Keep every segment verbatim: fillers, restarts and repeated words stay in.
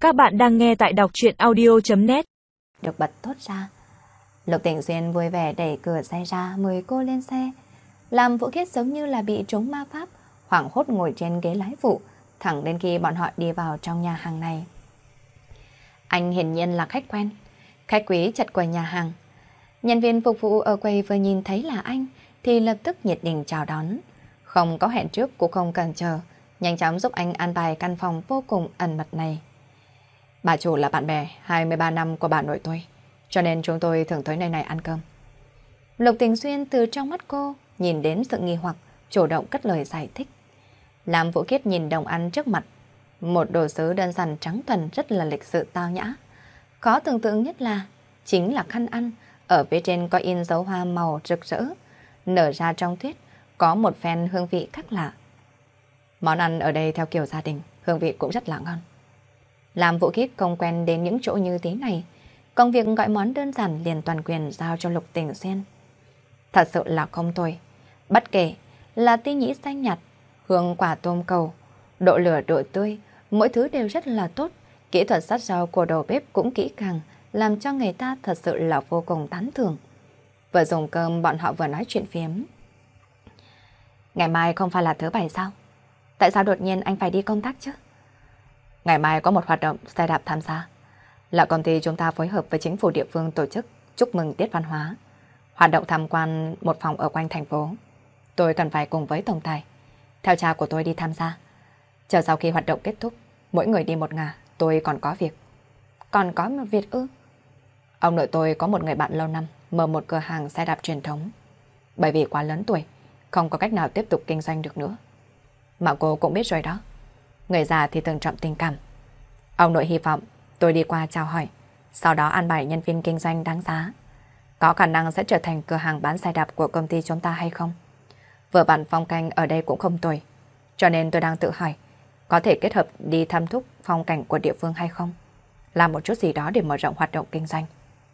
Các bạn đang nghe tại đọc truyện audio chấm net. Được bật thốt ra. Lục Tỉnh Xuyên vui vẻ đẩy cửa xe ra mời cô lên xe. Làm Vũ Khiết giống như là bị trúng ma pháp, hoảng hốt ngồi trên ghế lái phụ, thẳng đến khi bọn họ đi vào trong nhà hàng này. Anh hiển nhiên là khách quen, khách quý chật quầy nhà hàng. Nhân viên phục vụ ở quầy vừa nhìn thấy là anh thì lập tức nhiệt tình chào đón. Không có hẹn trước cũng không cần chờ, nhanh chóng giúp anh an bài căn phòng vô cùng ẩn mật này. Bà chủ là bạn bè hai mươi ba năm của bà nội tôi, cho nên chúng tôi thường tới nơi này ăn cơm. Lục Tình Xuyên từ trong mắt cô nhìn đến sự nghi hoặc, chủ động cất lời giải thích. Làm Vũ Khiết nhìn đồng ăn trước mặt, một đồ sứ đơn giản trắng thuần rất là lịch sự tao nhã. Khó tưởng tượng nhất là chính là khăn ăn, ở phía trên có in dấu hoa màu rực rỡ, nở ra trong tuyết, có một phen hương vị khác lạ. Món ăn ở đây theo kiểu gia đình, hương vị cũng rất là ngon. Làm Vũ Khiết không quen đến những chỗ như thế này, công việc gọi món đơn giản liền toàn quyền giao cho Lục Tình Xuyên. Thật sự là không tồi, bất kể là tí nhĩ xanh nhạt, hương quả tôm cầu, độ lửa độ tươi, mỗi thứ đều rất là tốt. Kỹ thuật sát rau của đầu bếp cũng kỹ càng, làm cho người ta thật sự là vô cùng tán thưởng. Vừa dùng cơm bọn họ vừa nói chuyện phiếm. Ngày mai không phải là thứ bảy sao? Tại sao đột nhiên anh phải đi công tác chứ? Ngày mai có một hoạt động xe đạp tham gia. Là công ty chúng ta phối hợp với chính phủ địa phương tổ chức chúc mừng tiết văn hóa. Hoạt động tham quan một phòng ở quanh thành phố. Tôi cần phải cùng với tổng tài, theo cha của tôi đi tham gia. Chờ sau khi hoạt động kết thúc, mỗi người đi một ngả, tôi còn có việc. Còn có một việc ư? Ông nội tôi có một người bạn lâu năm mở một cửa hàng xe đạp truyền thống. Bởi vì quá lớn tuổi, không có cách nào tiếp tục kinh doanh được nữa. Mà cô cũng biết rồi đó. Người già thì thường trọng tình cảm. Ông nội hy vọng tôi đi qua chào hỏi, sau đó an bài nhân viên kinh doanh đáng giá. Có khả năng sẽ trở thành cửa hàng bán xe đạp của công ty chúng ta hay không? Vừa vặn phong cảnh ở đây cũng không tồi, cho nên tôi đang tự hỏi có thể kết hợp đi thăm thúc phong cảnh của địa phương hay không, làm một chút gì đó để mở rộng hoạt động kinh doanh.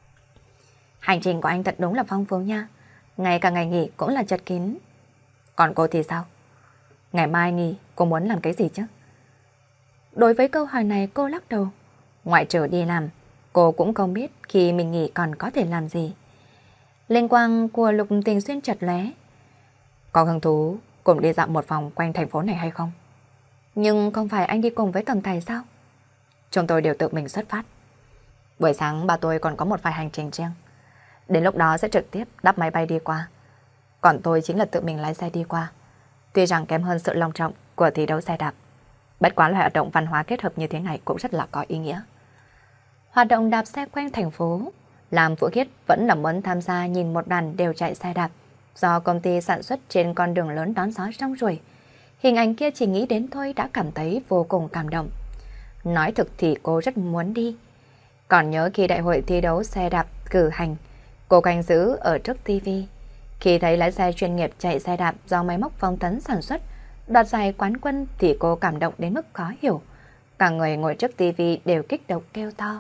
Hành trình của anh thật đúng là phong phú nha, ngày cả ngày nghỉ cũng là chật kín. Còn cô thì sao? Ngày mai nghỉ cô muốn làm cái gì chứ? Đối với câu hỏi này cô lắc đầu. Ngoại trừ đi làm, cô cũng không biết khi mình nghỉ còn có thể làm gì. Linh quang của Lục Tình Xuyên chợt lóe. Có hứng thú cùng đi dạo một vòng quanh thành phố này hay không? Nhưng không phải anh đi cùng với tổng tài sao? Chúng tôi đều tự mình xuất phát. Buổi sáng bà tôi còn có một vài hành trình riêng. Đến lúc đó sẽ trực tiếp đáp máy bay đi qua. Còn tôi chính là tự mình lái xe đi qua. Tuy rằng kém hơn sự long trọng của thi đấu xe đạp, bất quá loại hoạt động văn hóa kết hợp như thế này cũng rất là có ý nghĩa. Hoạt động đạp xe quanh thành phố, làm Vũ Khiết vẫn là muốn tham gia nhìn một đoàn đều chạy xe đạp do công ty sản xuất trên con đường lớn đón gió trong ruồi. Hình ảnh kia chỉ nghĩ đến thôi đã cảm thấy vô cùng cảm động. Nói thực thì cô rất muốn đi. Còn nhớ khi đại hội thi đấu xe đạp cử hành, cô canh giữ ở trước tivi. Khi thấy lái xe chuyên nghiệp chạy xe đạp do máy móc phong tấn sản xuất đoạt giải quán quân thì cô cảm động đến mức khó hiểu. Cả người ngồi trước tivi đều kích động kêu to.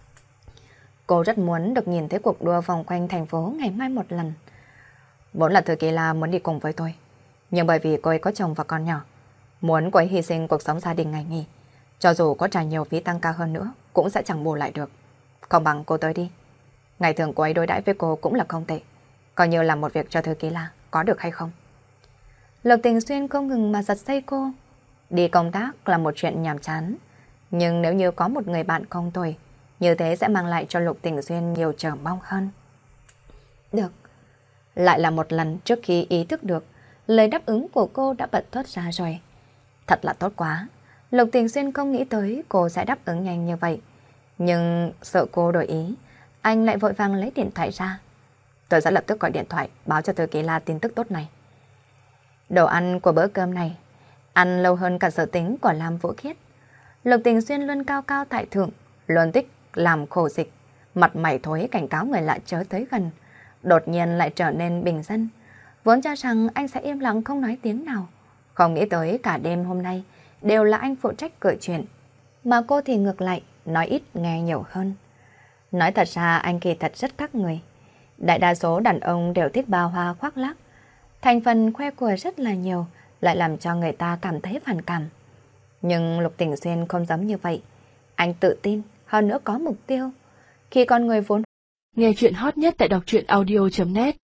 Cô rất muốn được nhìn thấy cuộc đua vòng quanh thành phố ngày mai một lần. Vốn là Thư Kỳ La muốn đi cùng với tôi, nhưng bởi vì cô ấy có chồng và con nhỏ, muốn cô ấy hy sinh cuộc sống gia đình ngày nghỉ, cho dù có trả nhiều phí tăng ca hơn nữa cũng sẽ chẳng bù lại được. Không bằng cô tới đi. Ngày thường cô ấy đối đãi với cô cũng là không tệ, coi như là một việc cho Thư Kỳ La, có được hay không? Lục Tình Xuyên không ngừng mà giật dây cô. Đi công tác là một chuyện nhàm chán, nhưng nếu như có một người bạn không tồi, như thế sẽ mang lại cho Lục Tình Xuyên nhiều chờ mong hơn. Được. Lại là một lần trước khi ý thức được, lời đáp ứng của cô đã bật thoát ra rồi. Thật là tốt quá. Lục Tình Xuyên không nghĩ tới cô sẽ đáp ứng nhanh như vậy. Nhưng sợ cô đổi ý, anh lại vội vàng lấy điện thoại ra. Tôi sẽ lập tức gọi điện thoại báo cho Thư Kỳ La tin tức tốt này. Đồ ăn của bữa cơm này ăn lâu hơn cả sở tính của Lam Vũ Khiết. Lục Tình Xuyên luôn cao cao tại thượng, luôn thích làm khổ dịch, mặt mày thối cảnh cáo người lạ chớ tới gần, đột nhiên lại trở nên bình dân. Vốn cho rằng anh sẽ im lặng không nói tiếng nào, không nghĩ tới cả đêm hôm nay đều là anh phụ trách cởi chuyện, mà cô thì ngược lại, nói ít nghe nhiều hơn. Nói thật ra anh kỳ thật rất khác người. Đại đa số đàn ông đều thích bao hoa khoác lác, thành phần khoe của rất là nhiều, lại làm cho người ta cảm thấy phản cảm. Nhưng Lục Tình Xuyên không giống như vậy. Anh tự tin, hơn nữa có mục tiêu. Khi con người vốn... Nghe chuyện hot nhất tại đọc truyện audio chấm net